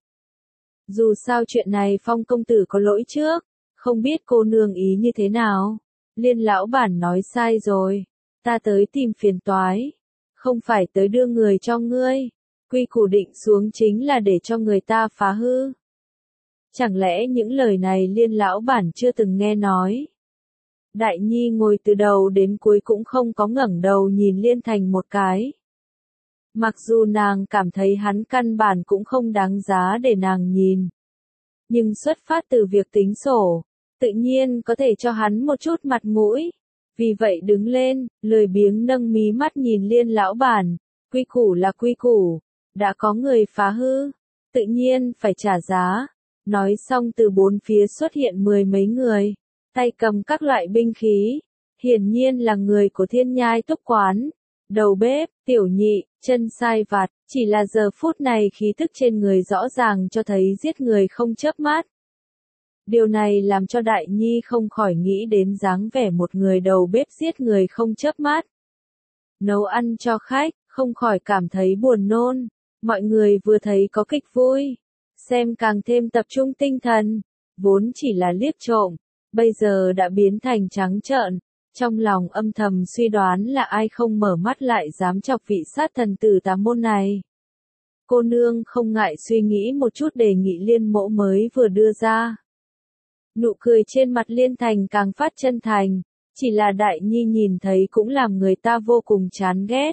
Dù sao chuyện này Phong công tử có lỗi trước, không biết cô nương ý như thế nào. Liên lão bản nói sai rồi, ta tới tìm phiền toái, không phải tới đưa người cho ngươi. Quy củ định xuống chính là để cho người ta phá hư. Chẳng lẽ những lời này Liên lão bản chưa từng nghe nói? Đại Nhi ngồi từ đầu đến cuối cũng không có ngẩng đầu nhìn Liên Thành một cái. Mặc dù nàng cảm thấy hắn căn bản cũng không đáng giá để nàng nhìn. Nhưng xuất phát từ việc tính sổ, tự nhiên có thể cho hắn một chút mặt mũi. Vì vậy đứng lên, lười biếng nâng mí mắt nhìn Liên lão bản. Quy củ là quy củ, đã có người phá hư, tự nhiên phải trả giá. Nói xong từ bốn phía xuất hiện mười mấy người, tay cầm các loại binh khí, hiển nhiên là người của Thiên Nhai Túc quán. Đầu bếp, tiểu nhị, chân sai vặt, chỉ là giờ phút này khí tức trên người rõ ràng cho thấy giết người không chớp mắt. Điều này làm cho Đại Nhi không khỏi nghĩ đến dáng vẻ một người đầu bếp giết người không chớp mắt. Nấu ăn cho khách, không khỏi cảm thấy buồn nôn. Mọi người vừa thấy có kịch vui, xem càng thêm tập trung tinh thần, vốn chỉ là liếc trộm, bây giờ đã biến thành trắng trợn. Trong lòng âm thầm suy đoán là ai không mở mắt lại dám chọc vị sát thần tử tà môn này. Cô nương không ngại suy nghĩ một chút đề nghị Liên mỗ mới vừa đưa ra. Nụ cười trên mặt Liên Thành càng phát chân thành, chỉ là Đại Nhi nhìn thấy cũng làm người ta vô cùng chán ghét.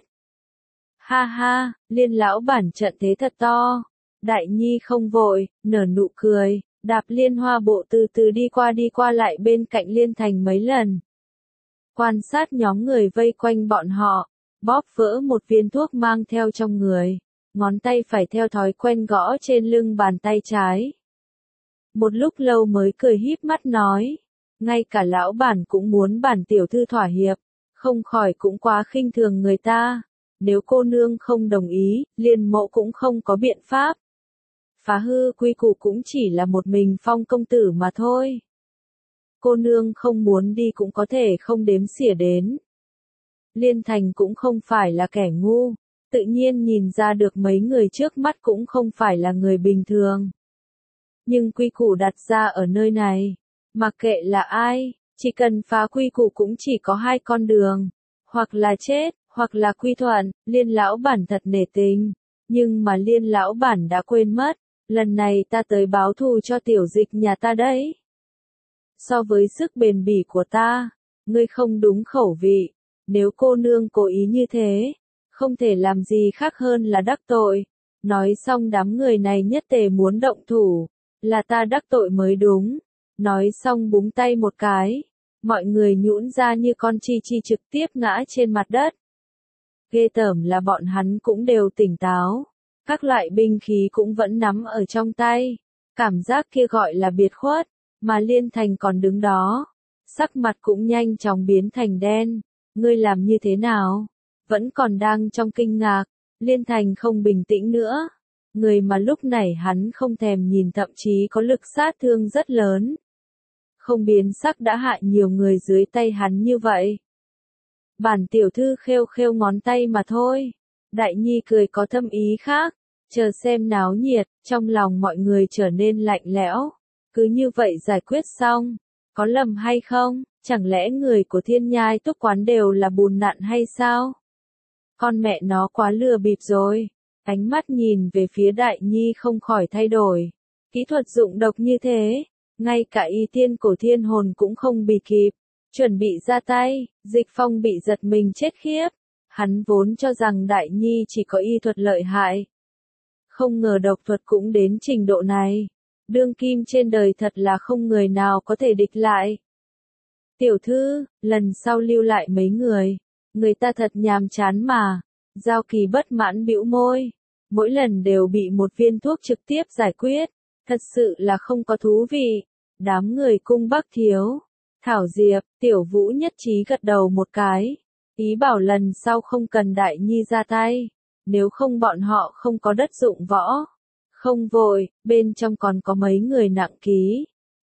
Ha ha, Liên lão bản trận thế thật to. Đại Nhi không vội, nở nụ cười, đạp Liên Hoa bộ từ từ đi qua lại bên cạnh Liên Thành mấy lần. Quan sát nhóm người vây quanh bọn họ, bóp vỡ một viên thuốc mang theo trong người, ngón tay phải theo thói quen gõ trên lưng bàn tay trái. Một lúc lâu mới cười híp mắt nói, ngay cả lão bản cũng muốn bản tiểu thư thỏa hiệp, không khỏi cũng quá khinh thường người ta. Nếu cô nương không đồng ý, Liên mộ cũng không có biện pháp. Phá hư quy củ cũng chỉ là một mình Phong công tử mà thôi. Cô nương không muốn đi cũng có thể không đếm xỉa đến. Liên Thành cũng không phải là kẻ ngu, tự nhiên nhìn ra được mấy người trước mắt cũng không phải là người bình thường. Nhưng quy củ đặt ra ở nơi này, mặc kệ là ai, chỉ cần phá quy củ cũng chỉ có hai con đường, hoặc là chết, hoặc là quy thuận. Liên lão bản thật nể tình, nhưng mà Liên lão bản đã quên mất, lần này ta tới báo thù cho tiểu dịch nhà ta đấy. So với sức bền bỉ của ta, ngươi không đúng khẩu vị, nếu cô nương cố ý như thế, không thể làm gì khác hơn là đắc tội. Nói xong đám người này nhất tề muốn động thủ, là ta đắc tội mới đúng. Nói xong búng tay một cái, mọi người nhũn ra như con chi chi trực tiếp ngã trên mặt đất. Ghê tởm là bọn hắn cũng đều tỉnh táo, các loại binh khí cũng vẫn nắm ở trong tay, cảm giác kia gọi là biệt khuất, mà Liên Thành còn đứng đó, sắc mặt cũng nhanh chóng biến thành đen. Ngươi làm như thế nào? Vẫn còn đang trong kinh ngạc, Liên Thành không bình tĩnh nữa. Người mà lúc này hắn không thèm nhìn thậm chí có lực sát thương rất lớn. Không biến sắc đã hại nhiều người dưới tay hắn như vậy. Bản tiểu thư khêu khêu ngón tay mà thôi. Đại Nhi cười có thâm ý khác, chờ xem náo nhiệt, trong lòng mọi người trở nên lạnh lẽo. Cứ như vậy giải quyết xong, có lầm hay không, chẳng lẽ người của Thiên Nhai Túc quán đều là bùn nặn hay sao? Con mẹ nó quá lừa bịp rồi. Ánh mắt nhìn về phía Đại Nhi không khỏi thay đổi. Kỹ thuật dụng độc như thế, ngay cả y tiên cổ thiên hồn cũng không bị kịp. Chuẩn bị ra tay, Dịch Phong bị giật mình chết khiếp. Hắn vốn cho rằng Đại Nhi chỉ có y thuật lợi hại. Không ngờ độc thuật cũng đến trình độ này. Đương kim trên đời thật là không người nào có thể địch lại. Tiểu thư, lần sau lưu lại mấy người. Người ta thật nhàm chán mà. Giao Kỳ bất mãn bĩu môi. Mỗi lần đều bị một viên thuốc trực tiếp giải quyết. Thật sự là không có thú vị. Đám người cung Bắc Thiếu, Thảo Diệp, Tiểu Vũ nhất trí gật đầu một cái. Ý bảo lần sau không cần Đại Nhi ra tay. Nếu không bọn họ không có đất dụng võ. Không vội, bên trong còn có mấy người nặng ký.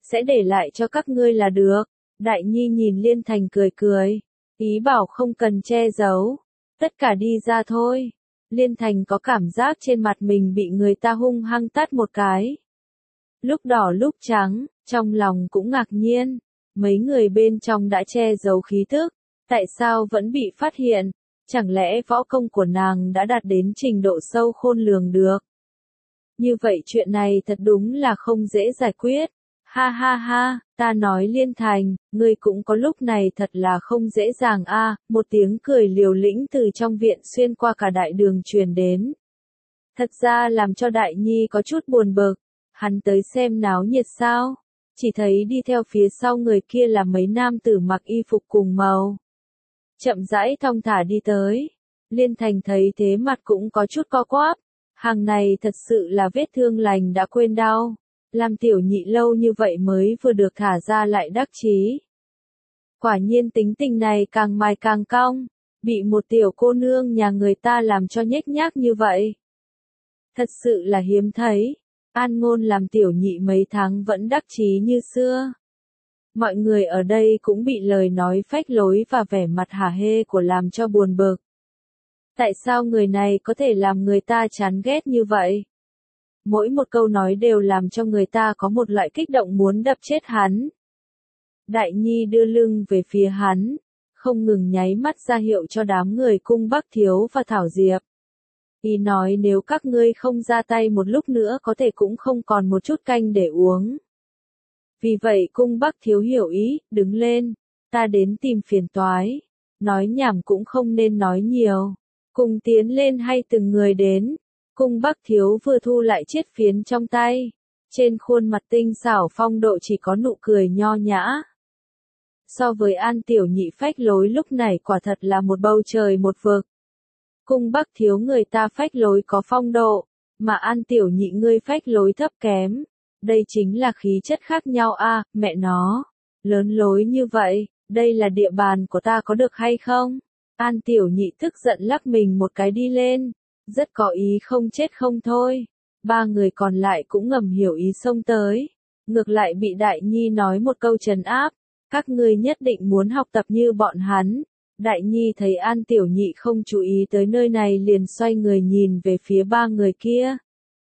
sẽ để lại cho các ngươi là được. Đại Nhi nhìn Liên Thành cười cười, ý bảo không cần che giấu, tất cả đi ra thôi. Liên Thành có cảm giác trên mặt mình bị người ta hung hăng tát một cái. Lúc đỏ lúc trắng, trong lòng cũng ngạc nhiên, mấy người bên trong đã che giấu khí tức, tại sao vẫn bị phát hiện, chẳng lẽ võ công của nàng đã đạt đến trình độ sâu khôn lường được. Như vậy chuyện này thật đúng là không dễ giải quyết. Ha ha ha, ta nói Liên Thành, ngươi cũng có lúc này thật là không dễ dàng a. Một tiếng cười liều lĩnh từ trong viện xuyên qua cả đại đường truyền đến. Thật ra làm cho Đại Nhi có chút buồn bực, hắn tới xem náo nhiệt sao, chỉ thấy đi theo phía sau người kia là mấy nam tử mặc y phục cùng màu. Chậm rãi thong thả đi tới, Liên Thành thấy thế mặt cũng có chút co quắp, hàng này thật sự là vết thương lành đã quên đau. Làm tiểu nhị lâu như vậy mới vừa được thả ra lại đắc chí. Quả nhiên tính tình này càng mài càng cong, bị một tiểu cô nương nhà người ta làm cho nhếch nhác như vậy. Thật sự là hiếm thấy, An Ngôn làm tiểu nhị mấy tháng vẫn đắc chí như xưa. Mọi người ở đây cũng bị lời nói phách lối và vẻ mặt hả hê của làm cho buồn bực. Tại sao người này có thể làm người ta chán ghét như vậy? Mỗi một câu nói đều làm cho người ta có một loại kích động muốn đập chết hắn. Đại Nhi đưa lưng về phía hắn, không ngừng nháy mắt ra hiệu cho đám người Cung Bắc Thiếu và Thảo Diệp. Y nói nếu các ngươi không ra tay một lúc nữa có thể cũng không còn một chút canh để uống. Vì vậy Cung Bắc Thiếu hiểu ý, đứng lên, ta đến tìm phiền toái. Nói nhảm cũng không nên nói nhiều. Cùng tiến lên hay từng người đến. Cung Bắc Thiếu vừa thu lại chiếc phiến trong tay. Trên khuôn mặt tinh xảo phong độ chỉ có nụ cười nho nhã. So với An Tiểu Nhị phách lối lúc này quả thật là một bầu trời một vực. Cung Bắc Thiếu người ta phách lối có phong độ, mà An Tiểu Nhị ngươi phách lối thấp kém. Đây chính là khí chất khác nhau a, mẹ nó. Lớn lối như vậy, đây là địa bàn của ta có được hay không? An Tiểu Nhị tức giận lắc mình một cái đi lên. Rất có ý không chết không thôi. Ba người còn lại cũng ngầm hiểu ý xông tới. Ngược lại bị Đại Nhi nói một câu trấn áp. Các ngươi nhất định muốn học tập như bọn hắn. Đại Nhi thấy An Tiểu Nhị không chú ý tới nơi này liền xoay người nhìn về phía ba người kia.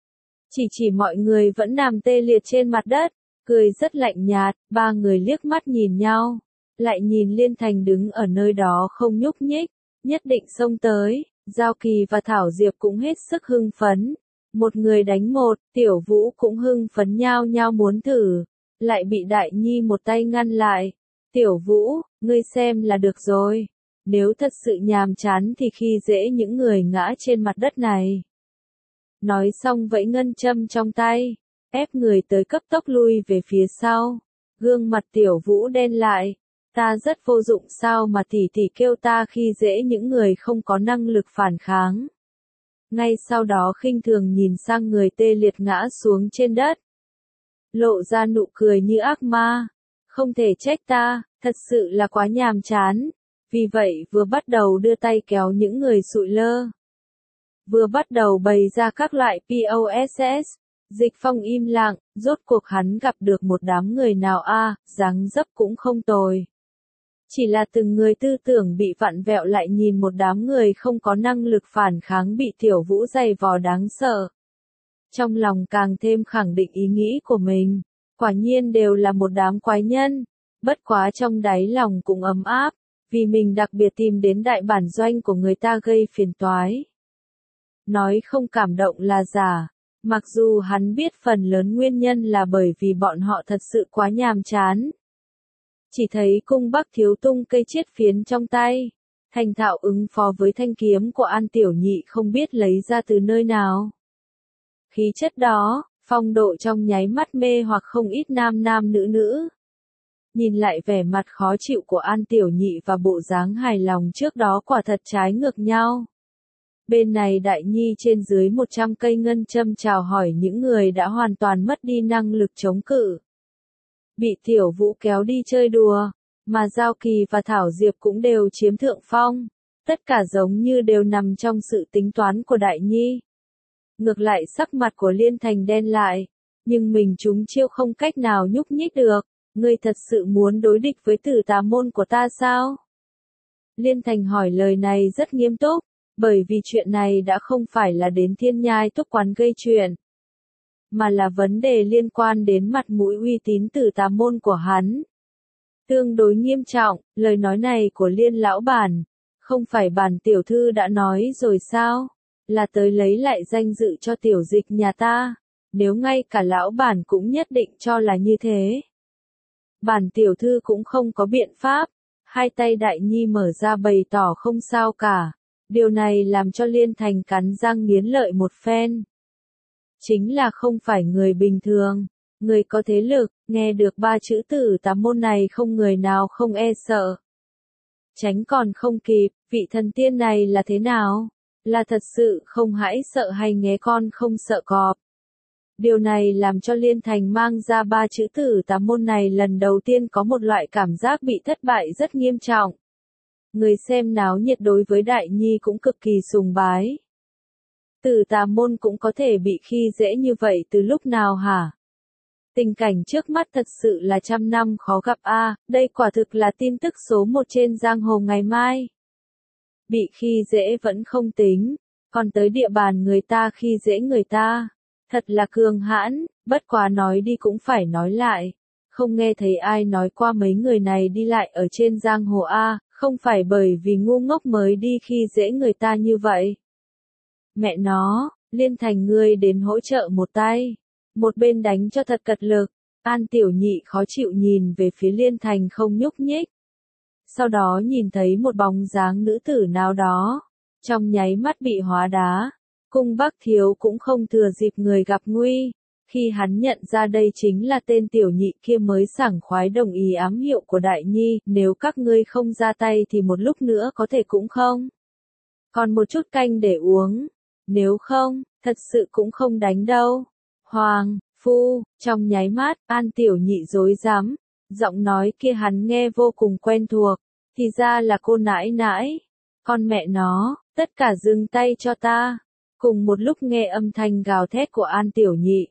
Chỉ mọi người vẫn nằm tê liệt trên mặt đất. Cười rất lạnh nhạt, ba người liếc mắt nhìn nhau. Lại nhìn Liên Thành đứng ở nơi đó không nhúc nhích. Nhất định xông tới. Giao Kỳ và Thảo Diệp cũng hết sức hưng phấn. Một người đánh một, Tiểu Vũ cũng hưng phấn nhao nhao muốn thử. Lại bị Đại Nhi một tay ngăn lại. Tiểu Vũ, ngươi xem là được rồi. Nếu thật sự nhàm chán thì khi dễ những người ngã trên mặt đất này. Nói xong vẫy ngân châm trong tay. Ép người tới cấp tốc lui về phía sau. Gương mặt Tiểu Vũ đen lại. Ta rất vô dụng sao mà tỷ tỷ kêu ta khi dễ những người không có năng lực phản kháng. Ngay sau đó khinh thường nhìn sang người tê liệt ngã xuống trên đất. Lộ ra nụ cười như ác ma. Không thể trách ta, thật sự là quá nhàm chán. Vì vậy vừa bắt đầu đưa tay kéo những người sụi lơ. Vừa bắt đầu bày ra các loại POSS. Dịch Phong im lặng, rốt cuộc hắn gặp được một đám người nào dáng dấp cũng không tồi. Chỉ là từng người tư tưởng bị vặn vẹo lại nhìn một đám người không có năng lực phản kháng bị Tiểu Vũ giày vò đáng sợ. Trong lòng càng thêm khẳng định ý nghĩ của mình, quả nhiên đều là một đám quái nhân, bất quá trong đáy lòng cũng ấm áp, vì mình đặc biệt tìm đến đại bản doanh của người ta gây phiền toái. Nói không cảm động là giả, mặc dù hắn biết phần lớn nguyên nhân là bởi vì bọn họ thật sự quá nhàm chán. Chỉ thấy Cung Bắc Thiếu tung cây chiết phiến trong tay, thành thạo ứng phó với thanh kiếm của An Tiểu Nhị không biết lấy ra từ nơi nào. Khí chất đó, phong độ trong nháy mắt mê hoặc không ít nam nam nữ nữ. Nhìn lại vẻ mặt khó chịu của An Tiểu Nhị và bộ dáng hài lòng trước đó quả thật trái ngược nhau. Bên này Đại Nhi trên dưới 100 cây ngân châm chào hỏi những người đã hoàn toàn mất đi năng lực chống cự. Bị Tiểu Vũ kéo đi chơi đùa, mà Giao Kỳ và Thảo Diệp cũng đều chiếm thượng phong. Tất cả giống như đều nằm trong sự tính toán của Đại Nhi. Ngược lại sắc mặt của Liên Thành đen lại, nhưng mình trúng chiêu không cách nào nhúc nhích được. Ngươi thật sự muốn đối địch với Tử Tà môn của ta sao? Liên Thành hỏi lời này rất nghiêm túc, bởi vì chuyện này đã không phải là đến Thiên Nhai Túc Quán gây chuyện, mà là vấn đề liên quan đến mặt mũi uy tín Tử Tà môn của hắn. Tương đối nghiêm trọng, lời nói này của Liên lão bản, không phải bản tiểu thư đã nói rồi sao? Là tới lấy lại danh dự cho tiểu dịch nhà ta, nếu ngay cả lão bản cũng nhất định cho là như thế. Bản tiểu thư cũng không có biện pháp, hai tay Đại Nhi mở ra bày tỏ không sao cả. Điều này làm cho Liên Thành cắn răng nghiến lợi một phen. Chính là không phải người bình thường, người có thế lực, nghe được ba chữ Tử Tà môn này không người nào không e sợ. Tránh còn không kịp, vị thần tiên này là thế nào? Là thật sự không hãi sợ hay nghé con không sợ cọp? Điều này làm cho Liên Thành mang ra ba chữ Tử Tà môn này lần đầu tiên có một loại cảm giác bị thất bại rất nghiêm trọng. Người xem náo nhiệt đối với Đại Nhi cũng cực kỳ sùng bái. Tử Tà môn cũng có thể bị khi dễ như vậy từ lúc nào hả? Tình cảnh trước mắt thật sự là trăm năm khó gặp a, đây quả thực là tin tức số 1 trên giang hồ ngày mai. Bị khi dễ vẫn không tính, còn tới địa bàn người ta khi dễ người ta. Thật là cường hãn, bất quá nói đi cũng phải nói lại. Không nghe thấy ai nói qua mấy người này đi lại ở trên giang hồ a, không phải bởi vì ngu ngốc mới đi khi dễ người ta như vậy. Mẹ nó, Liên Thành ngươi đến hỗ trợ một tay. Một bên đánh cho thật cật lực, An Tiểu Nhị khó chịu nhìn về phía Liên Thành không nhúc nhích. Sau đó nhìn thấy một bóng dáng nữ tử nào đó, trong nháy mắt bị hóa đá. Cung Bắc Thiếu cũng không thừa dịp người gặp nguy, khi hắn nhận ra đây chính là tên Tiểu Nhị kia mới sảng khoái đồng ý ám hiệu của Đại Nhi, nếu các ngươi không ra tay thì một lúc nữa có thể cũng không. Còn một chút canh để uống, nếu không, thật sự cũng không đánh đâu. Hoàng, phu, trong nháy mắt, An Tiểu Nhị rối rắm, giọng nói kia hắn nghe vô cùng quen thuộc, thì ra là cô nãi nãi. Con mẹ nó, tất cả dừng tay cho ta. Cùng một lúc nghe âm thanh gào thét của An Tiểu Nhị.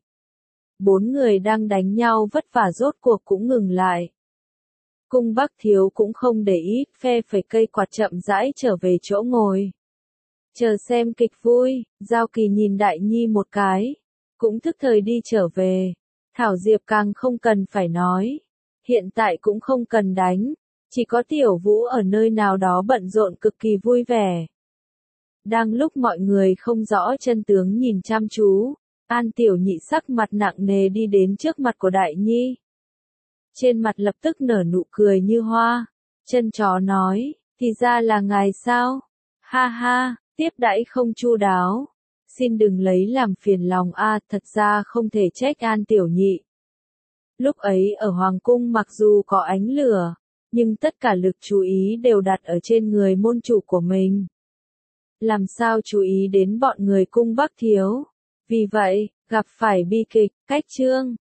4 người đang đánh nhau vất vả rốt cuộc cũng ngừng lại. Cung Bắc Thiếu cũng không để ý, phe phẩy cây quạt chậm rãi trở về chỗ ngồi. Chờ xem kịch vui, Giao Kỳ nhìn Đại Nhi một cái, cũng thức thời đi trở về. Thảo Diệp càng không cần phải nói. Hiện tại cũng không cần đánh, chỉ có Tiểu Vũ ở nơi nào đó bận rộn cực kỳ vui vẻ. Đang lúc mọi người không rõ chân tướng nhìn chăm chú, An Tiểu Nhị sắc mặt nặng nề đi đến trước mặt của Đại Nhi. Trên mặt lập tức nở nụ cười như hoa, chân chó nói, thì ra là ngài sao? Ha ha, tiếp đãi không chu đáo. Xin đừng lấy làm phiền lòng a, thật ra không thể trách An Tiểu Nhị. Lúc ấy ở Hoàng Cung mặc dù có ánh lửa, nhưng tất cả lực chú ý đều đặt ở trên người môn chủ của mình. Làm sao chú ý đến bọn người Cung Bắc Thiếu. Vì vậy, gặp phải bi kịch, cách chương.